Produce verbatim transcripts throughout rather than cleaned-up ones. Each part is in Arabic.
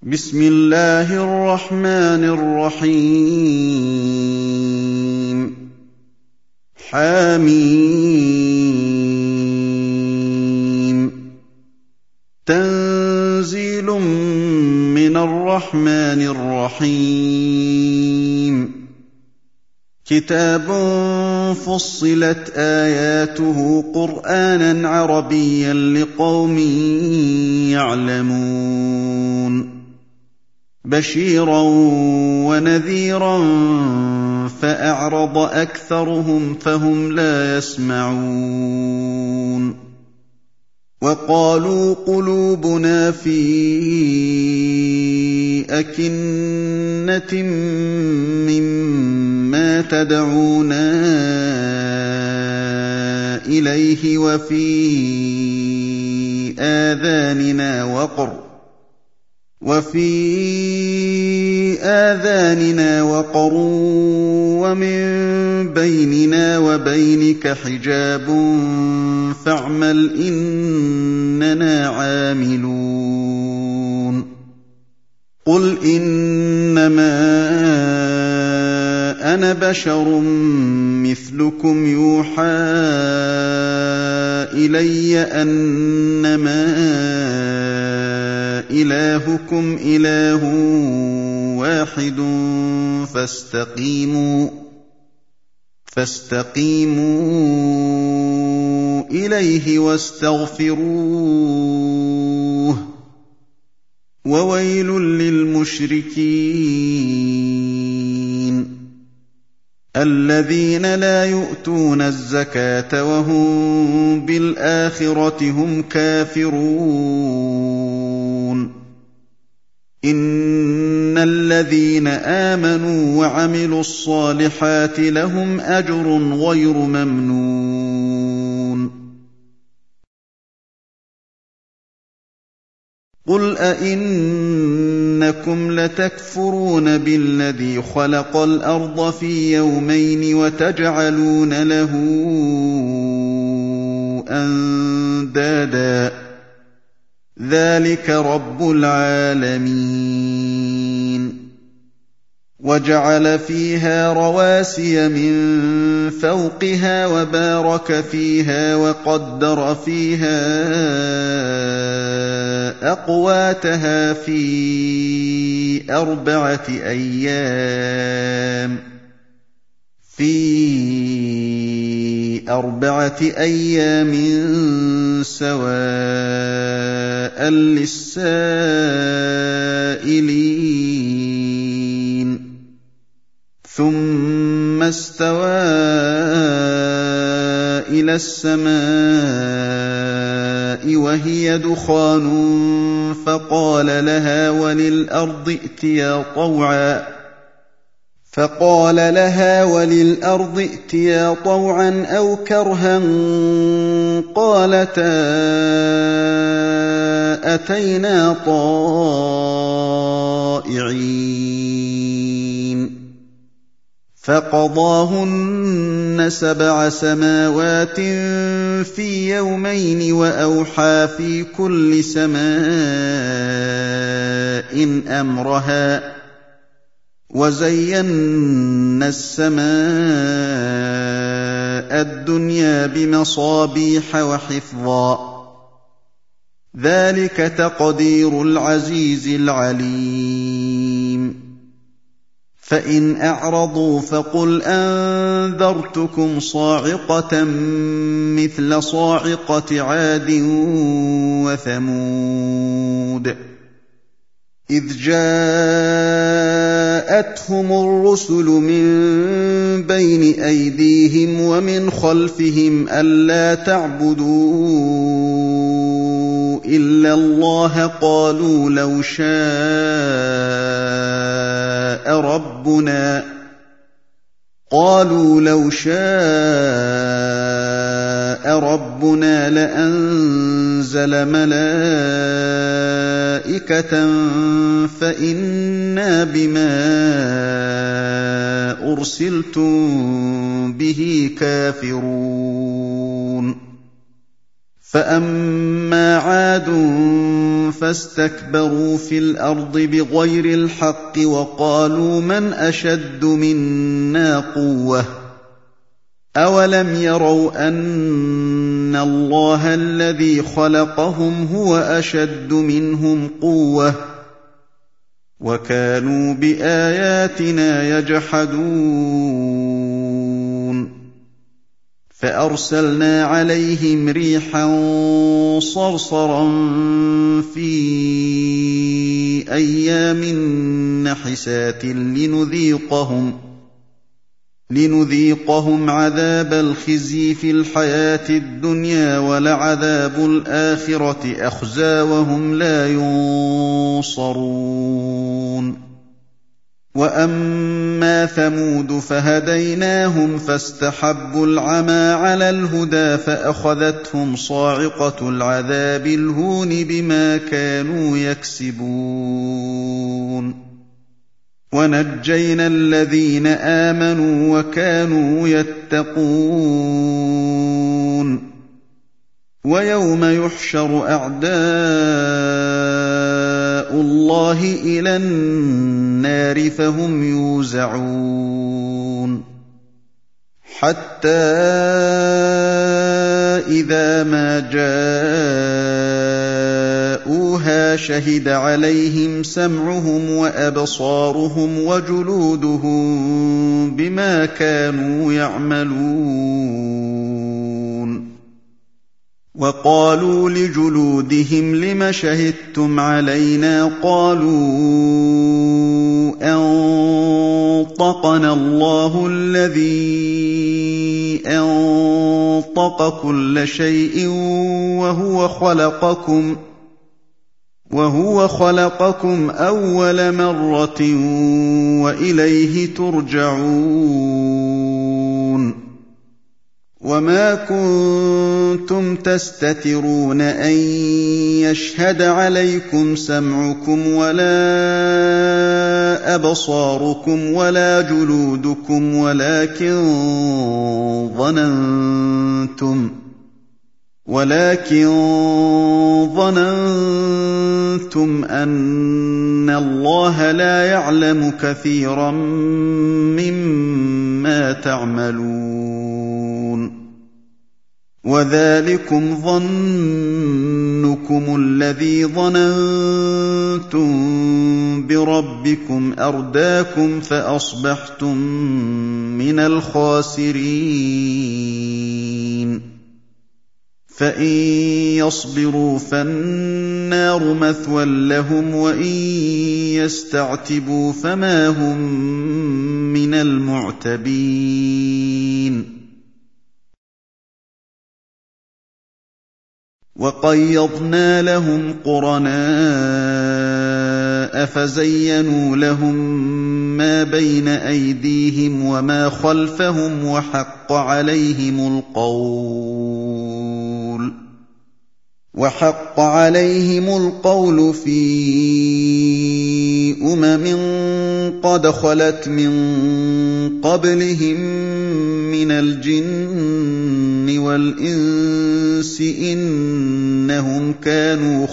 بسم الله الرحمن الرحيم حم تنزيل من الرحمن الرحيم كتاب فصلت آياته قرآنا عربيا لقوم يعلمون بشيرا ونذيرا فأعرض أكثرهم فهم لا يسمعون وقالوا قلوبنا في أكنة مما تدعونا إليه وفي آذاننا وقر وفي آذاننا وقر ومن بيننا وبينك حجاب فاعمل إننا عاملون قل إنما أنا بشر مثلكم يوحى إلي أنما إلهكم إله واحد فاستقيموا فاستقيموا إليه واستغفروه وويل للمشركين الذين لا يؤتون الزكاة وهم بالآخرة هم كافرون إن الذين آمنوا وعملوا الصالحات لهم أجر غير ممنون قل أئنكم لتكفرون بالذي خلق الأرض في يومين وتجعلون له أندادا ذلك رب العالمين وجعل فيها رواسي من فوقها وبارك فيها وقدر فيها أقواتها في أربعة أيام في أربعة أيام سواء للسائلين ثم استوى إلى السماء وهي دخان فقال لها وللأرض ائتيا طوعا فقال لها وللأرض ائتيا طوعا أو كرها قالتا أتينا طائعين فقضاهن سبع سماوات في يومين وأوحى في كل سماء أمرها وزينا السماء الدنيا بمصابيح وحفظا ذلك تقدير العزيز العليم فإن أعرضوا فقل أنذرتكم صاعقة مثل صاعقة عاد وثمود إذ جاءتهم الرسل من بين أيديهم ومن خلفهم ألا تعبدوا إلا الله قالوا لو شاء ربنا قالوا لو شاء ربنا لأنزل ملائكة فإنا بما أرسلتم به كافرون فَأَمَّا عَادٌ فَاسْتَكْبَرُوا فِي الْأَرْضِ بِغَيْرِ الْحَقِّ وَقَالُوا مَنْ أَشَدُّ مِنَّا قُوَّةً أَوَلَمْ يَرَوْا أَنَّ اللَّهَ الَّذِي خَلَقَهُمْ هُوَ أَشَدُّ مِنْهُمْ قُوَّةً وَكَانُوا بِآيَاتِنَا يَجْحَدُونَ فَأَرْسَلْنَا عَلَيْهِمْ رِيحًا صَرْصَرًا فِي أَيَّامٍ نَحِسَاتٍ لِنُذِيقَهُمْ لِنُذِيقَهُمْ عَذَابَ الْخِزْيِ فِي الْحَيَاةِ الدُّنْيَا وَلَعَذَابُ الْآخِرَةِ أَخْزَىٰ وَهُمْ لَا يُنصَرُونَ وَأَمَّا ثَمُودُ فَهَدَيْنَاهُمْ فَاسْتَحَبُّوا الْعَمَىٰ عَلَى الْهُدَىٰ فَأَخَذَتْهُمْ صَاعِقَةُ الْعَذَابِ الْهُونِ بِمَا كَانُوا يَكْسِبُونَ وَنَجَّيْنَا الَّذِينَ آمَنُوا وَكَانُوا يَتَّقُونَ وَيَوْمَ يُحْشَرُ أَعْدَاءُ اللَّهِ إِلَى النَّارِ فَهُمْ يُوزَعُونَ حَتَّىٰ إِذَا مَا جَاءُوهَا شَهِدَ عَلَيْهِمْ سَمْعُهُمْ وَأَبْصَارُهُمْ وَجُلُودُهُم بِمَا كَانُوا يَعْمَلُونَ وَقَالُوا لِجُلُودِهِمْ لِمَ شَهِدتُّمْ عَلَيْنَا قَالُوا أَنطَقَنَا اللَّهُ الَّذِي أَنطَقَ كُلَّ شَيْءٍ وَهُوَ خَلَقَكُمْ وَهُوَ خَلَقَكُمْ أَوَّلَ مَرَّةٍ وَإِلَيْهِ تُرْجَعُونَ وَمَا كُنتُمْ تَسْتَتِرُونَ أَن يَشْهَدَ عَلَيْكُمْ سَمْعُكُمْ وَلَا أَبْصَارُكُمْ وَلَا جُلُودُكُمْ وَلَٰكِن ظَنَنتُمْ وَلَٰكِن ظَنَنتُمْ أَنَّ اللَّهَ لَا يَعْلَمُ كَثِيرًا مِّمَّا تَعْمَلُونَ وَذَٰلِكُمْ ظَنُّكُمُ الَّذِي ظَنَنتُم بِرَبِّكُمْ أَرْدَاكُمْ فَأَصْبَحْتُم مِّنَ الْخَاسِرِينَ فَإِن يَصْبِرُوا فَالنَّارُ مَثْوًى لَّهُمْ وَإِن يَسْتَعْتِبُوا فَمَا هُم مِّنَ الْمُعْتَبِينَ وَقَيَّضْنَا لَهُمْ قُرَنَاءَ فَزَيَّنُوا لَهُم مَّا بَيْنَ أَيْدِيهِمْ وَمَا خَلْفَهُمْ وَحَقَّ عَلَيْهِمُ الْقَوْلُ وَحَقَّ عَلَيْهِمُ الْقَوْلُ فِي أُمَمٍ قَدْ خَلَتْ مِن قَبْلِهِم مِّنَ الْجِنِّ وَالْإِنسِ ۖ إِنَّهُمْ كَانُوا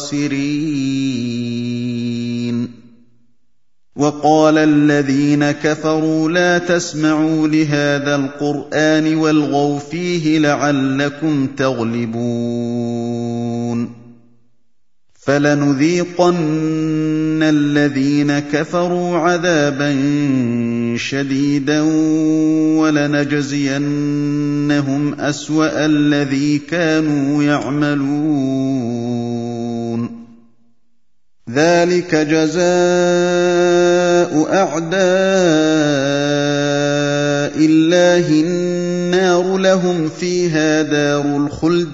خَاسِرِينَ وَقَالَ الَّذِينَ كَفَرُوا لَا تَسْمَعُوا لِهَٰذَا الْقُرْآنِ وَالْغَوْا فِيهِ لَعَلَّكُمْ تَغْلِبُونَ فَلَنُذِيقَنَّ الَّذِينَ كَفَرُوا عَذَابًا شَدِيدًا وَلَنَجْزِيَنَّهُمْ أَسْوَأَ الَّذِي كَانُوا يَعْمَلُونَ ذَٰلِكَ جَزَاءُ أَعْدَاءِ اللَّهِ النَّارُ لَهُمْ فِيهَا دَارُ الْخُلْدِ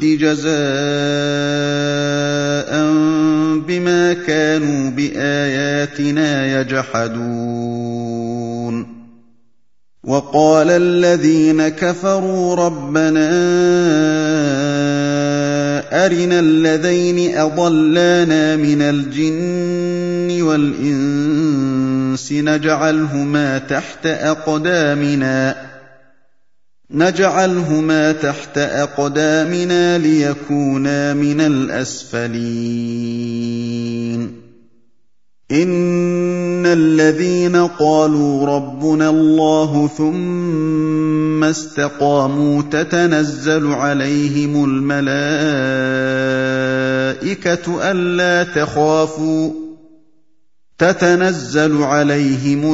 جَزَاءً بِمَا كَانُوا بِآيَاتِنَا يَجْحَدُونَ وَقَالَ الَّذِينَ كَفَرُوا رَبَّنَا أَرِنَا اللَّذَيْنِ أَضَلَّانَا مِنَ الْجِنِّ وَالْإِنسِ نَجْعَلْهُمَا تَحْتَ أَقْدَامِنَا نجعلهما تحت أقدامنا ليكونا من الأسفلين إن الذين قالوا ربنا الله ثم استقاموا تتنزل عليهم الملائكة ألا تخافوا تتنزل عليهم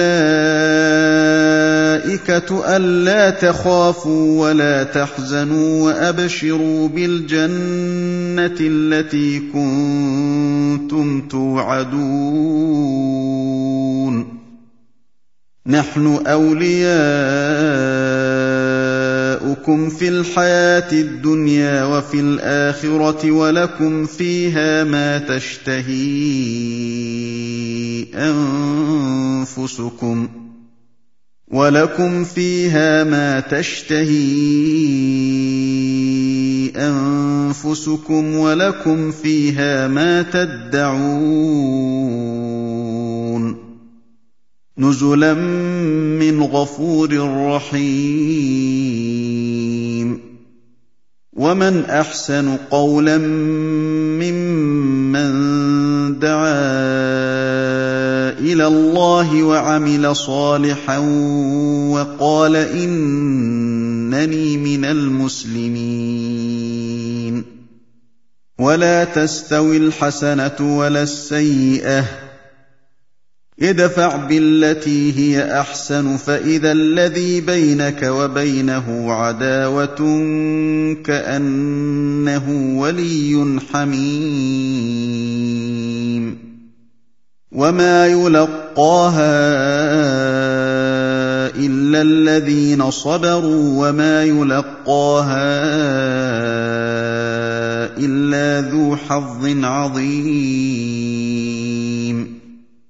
الملائكة ألا تخافوا ولا تحزنوا وأبشروا بالجنة التي كنتم توعدون نحن أولياؤكم في الحياة الدنيا وفي الآخرة ولكم فيها ما تشتهي أنفسكم ولكم فيها ما تشتهي أنفسكم ولكم فيها ما تدعون نزلا من غفور رحيم ومن أحسن قولا ممن دعا إلى الله وعمل صالحا وقال إنني من المسلمين ولا تستوي الحسنة ولا السيئة ادفع بالتي هي أحسن فإذا الذي بينك وبينه عداوة كأنه ولي حميم وما يلقاها إلا الذين صبروا وما يلقاها إلا ذو حظ عظيم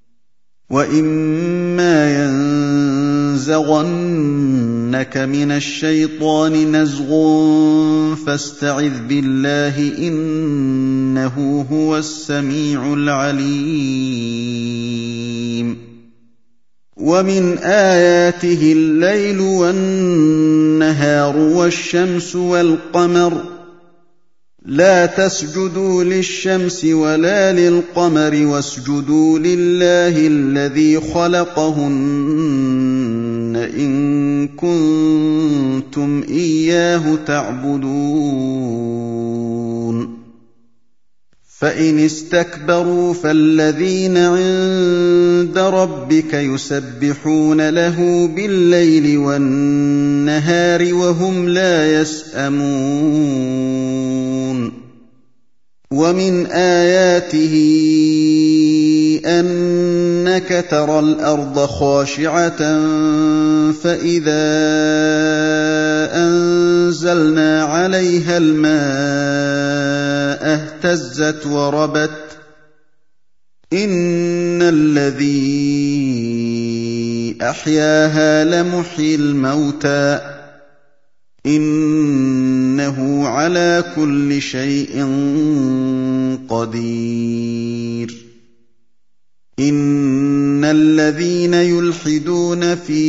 وإما ينزغنك من الشيطان نزغ فاستعذ بالله إنه هو السميع العليم ومن آياته الليل والنهار والشمس والقمر لا تسجدوا للشمس ولا للقمر واسجدوا لله الذي خلقهن إن كنتم إياه تعبدون فإن استكبروا فالذين عند ربك يسبحون له بالليل والنهار وهم لا يسأمون ومن آياته أنك ترى الأرض خاشعة فإذا أنزلنا عليها الماء اهتزت وربت إن الذي أحياها لمحيي الموتى إنه على كل شيء قدير إن الذين يلحدون في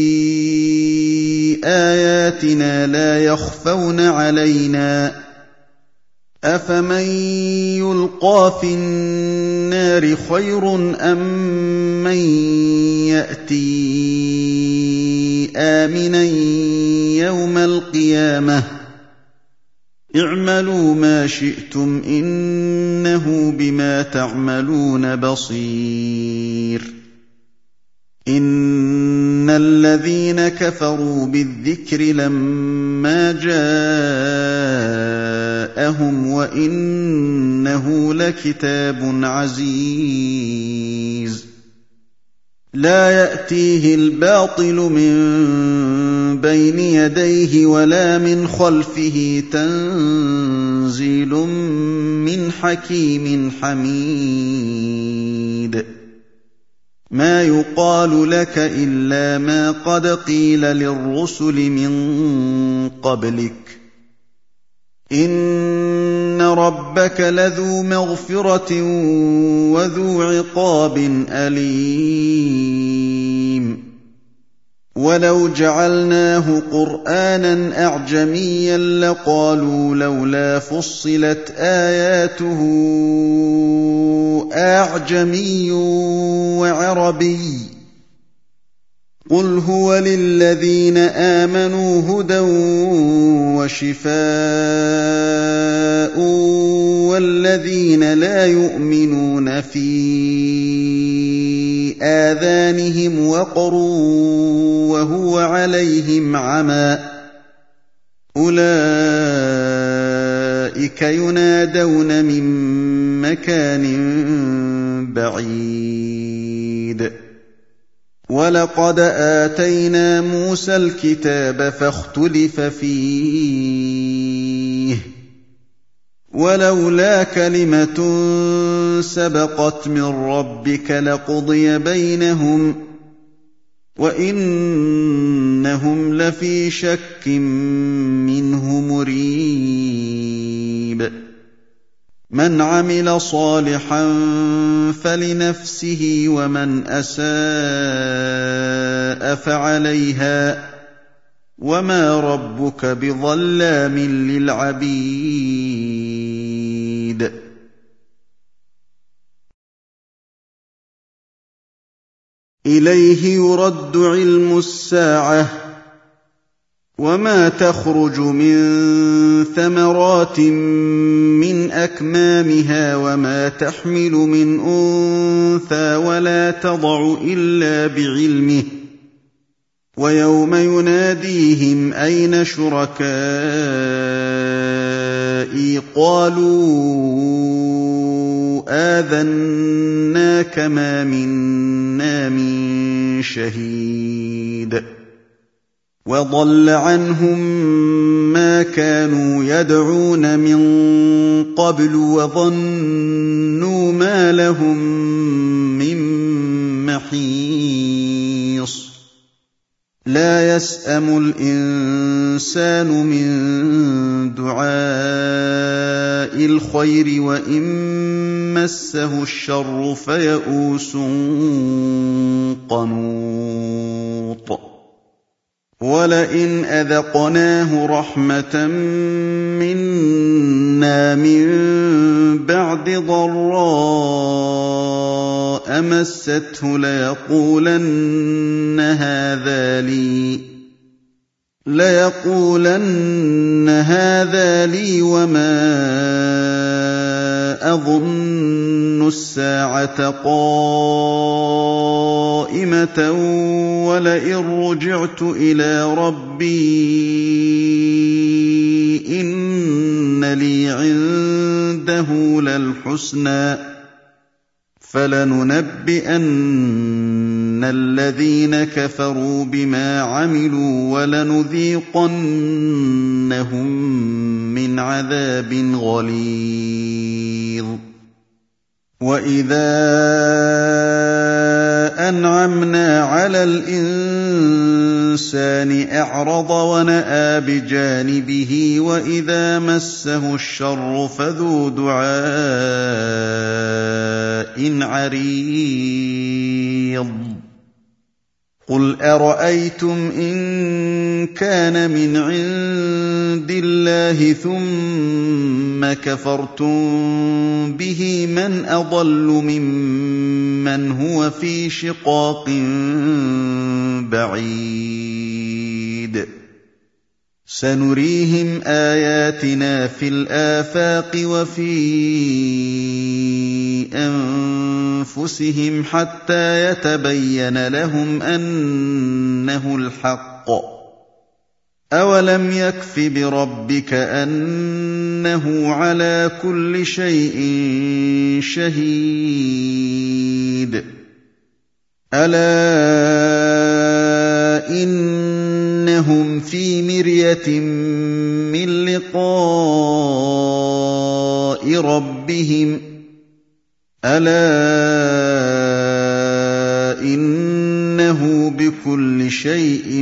آياتنا لا يخفون علينا أفمن يلقى في النار خير أم من يأتي آمنا يوم القيامة اعملوا ما شئتم إنه بما تعملون بصير إن الذين كفروا بالذكر لما جاءهم وإنه لكتاب عزيز لا يأتيه الباطل من بين يديه ولا من خلفه تنزيل من حكيم حميد ما يقال لك إلا ما قد قيل للرسل من قبلك إن ربك لذو مغفرة وذو عقاب أليم وَلَوْ جَعَلْنَاهُ قُرْآنًا أَعْجَمِيًّا لَّقَالُوا لَوْلَا فُصِّلَتْ آيَاتُهُ أَعْجَمِيٌّ وَعَرَبِيٌّ ۗ قُلْ هُوَ لِلَّذِينَ آمَنُوا هُدًى وَشِفَاءٌ ۖ وَالَّذِينَ لَا يُؤْمِنُونَ فِي آذَانِهِمْ وَقْرٌ وَهُوَ عَلَيْهِمْ عَمًى أُولَٰئِكَ يُنَادَوْنَ مِن مَّكَانٍ بَعِيدٍ وَلَقَدْ آتَيْنَا مُوسَى الْكِتَابَ فَاخْتُلِفَ فِيهِ ۚ وَلَوْلَا كَلِمَةٌ سَبَقَتْ مِن رَّبِّكَ لَقُضِيَ بَيْنَهُمْ ۚ وَإِنَّهُمْ لَفِي شَكٍّ مِّنْهُ مُرِيبٍ مَنْ عَمِلَ صَالِحًا فَلِنَفْسِهِ وَمَنْ أَسَاءَ فَعَلَيْهَا ۗ وَمَا رَبُّكَ بِظَلَّامٍ لِّلْعَبِيدِ إِلَيْهِ يُرَدُّ عِلْمُ السَّاعَةِ ۚ وَمَا تَخْرُجُ مِن ثَمَرَاتٍ مِّنْ أَكْمَامِهَا وَمَا تَحْمِلُ مِنْ أُنثَىٰ وَلَا تَضَعُ إِلَّا بِعِلْمِهِ ۚ وَيَوْمَ يُنَادِيهِمْ أَيْنَ شُرَكَائِي قَالُوا آذَنَّاكَ مَا مِنَّا مِن شَهِيدٍ وَضَلَّ عَنْهُم مَّا كَانُوا يَدْعُونَ مِن قَبْلُ وَظَنُّوا مَا لَهُم مِّن مَّحِيصٍ لَّا يَسْأَمُ الْإِنسَانُ مِن دُعَاءِ الْخَيْرِ وَإِن مَّسَّهُ الشَّرُّ فَيَئُوسٌ قَنُوطٌ وَلَئِنْ أَذَقْنَاهُ رَحْمَةً مِّنَّا مِن بَعْدِ ضَرَّاءَ مَسَّتْهُ لَيَقُولَنَّ هَٰذَا لِي لَيَقُولَنَّ هَٰذَا لِي وَمَا أَظُنُّ السَّاعَةَ قَائِمَةً وَلَئِن رُّجِعْتُ إِلَىٰ رَبِّي إِنَّ لِي عِندَهُ لَلْحُسْنَىٰ ۚ فَلَنُنَبِّئَنَّ الَّذِينَ كَفَرُوا بِمَا عَمِلُوا وَلَنُذِيقَنَّهُم مِّنْ عَذَابٍ غَلِيظٍ وَإِذَا أَنْعَمْنَا عَلَى الْإِنسَانِ أَعْرَضَ وَنَأَىٰ بِجَانِبِهِ وَإِذَا مَسَّهُ الشَّرُّ فَذُو دُعَاءٍ عَرِيضٍ قُلْ أَرَأَيْتُمْ إِن كَانَ مِنْ عِندِ اللَّهِ ثُمَّ كَفَرْتُم بِهِ مَنْ أَضَلُّ مِمَّنْ هُوَ فِي شِقَاقٍ بَعِيدٍ سَنُرِيهِمْ آيَاتِنَا فِي الْآفَاقِ وَفِي أَنفُسِهِمْ حَتَّىٰ يَتَبَيَّنَ لَهُمْ أَنَّهُ الْحَقُّ ۗ أَوَلَمْ يَكْفِ بِرَبِّكَ أَنَّهُ عَلَىٰ كُلِّ شَيْءٍ شَهِيدٌ أَلَا إِنَّهُمْ فِي مِرْيَةٍ مِّن لِّقَاءِ رَبِّهِمْ أَلَا إِنَّهُ بِكُلِّ شَيْءٍ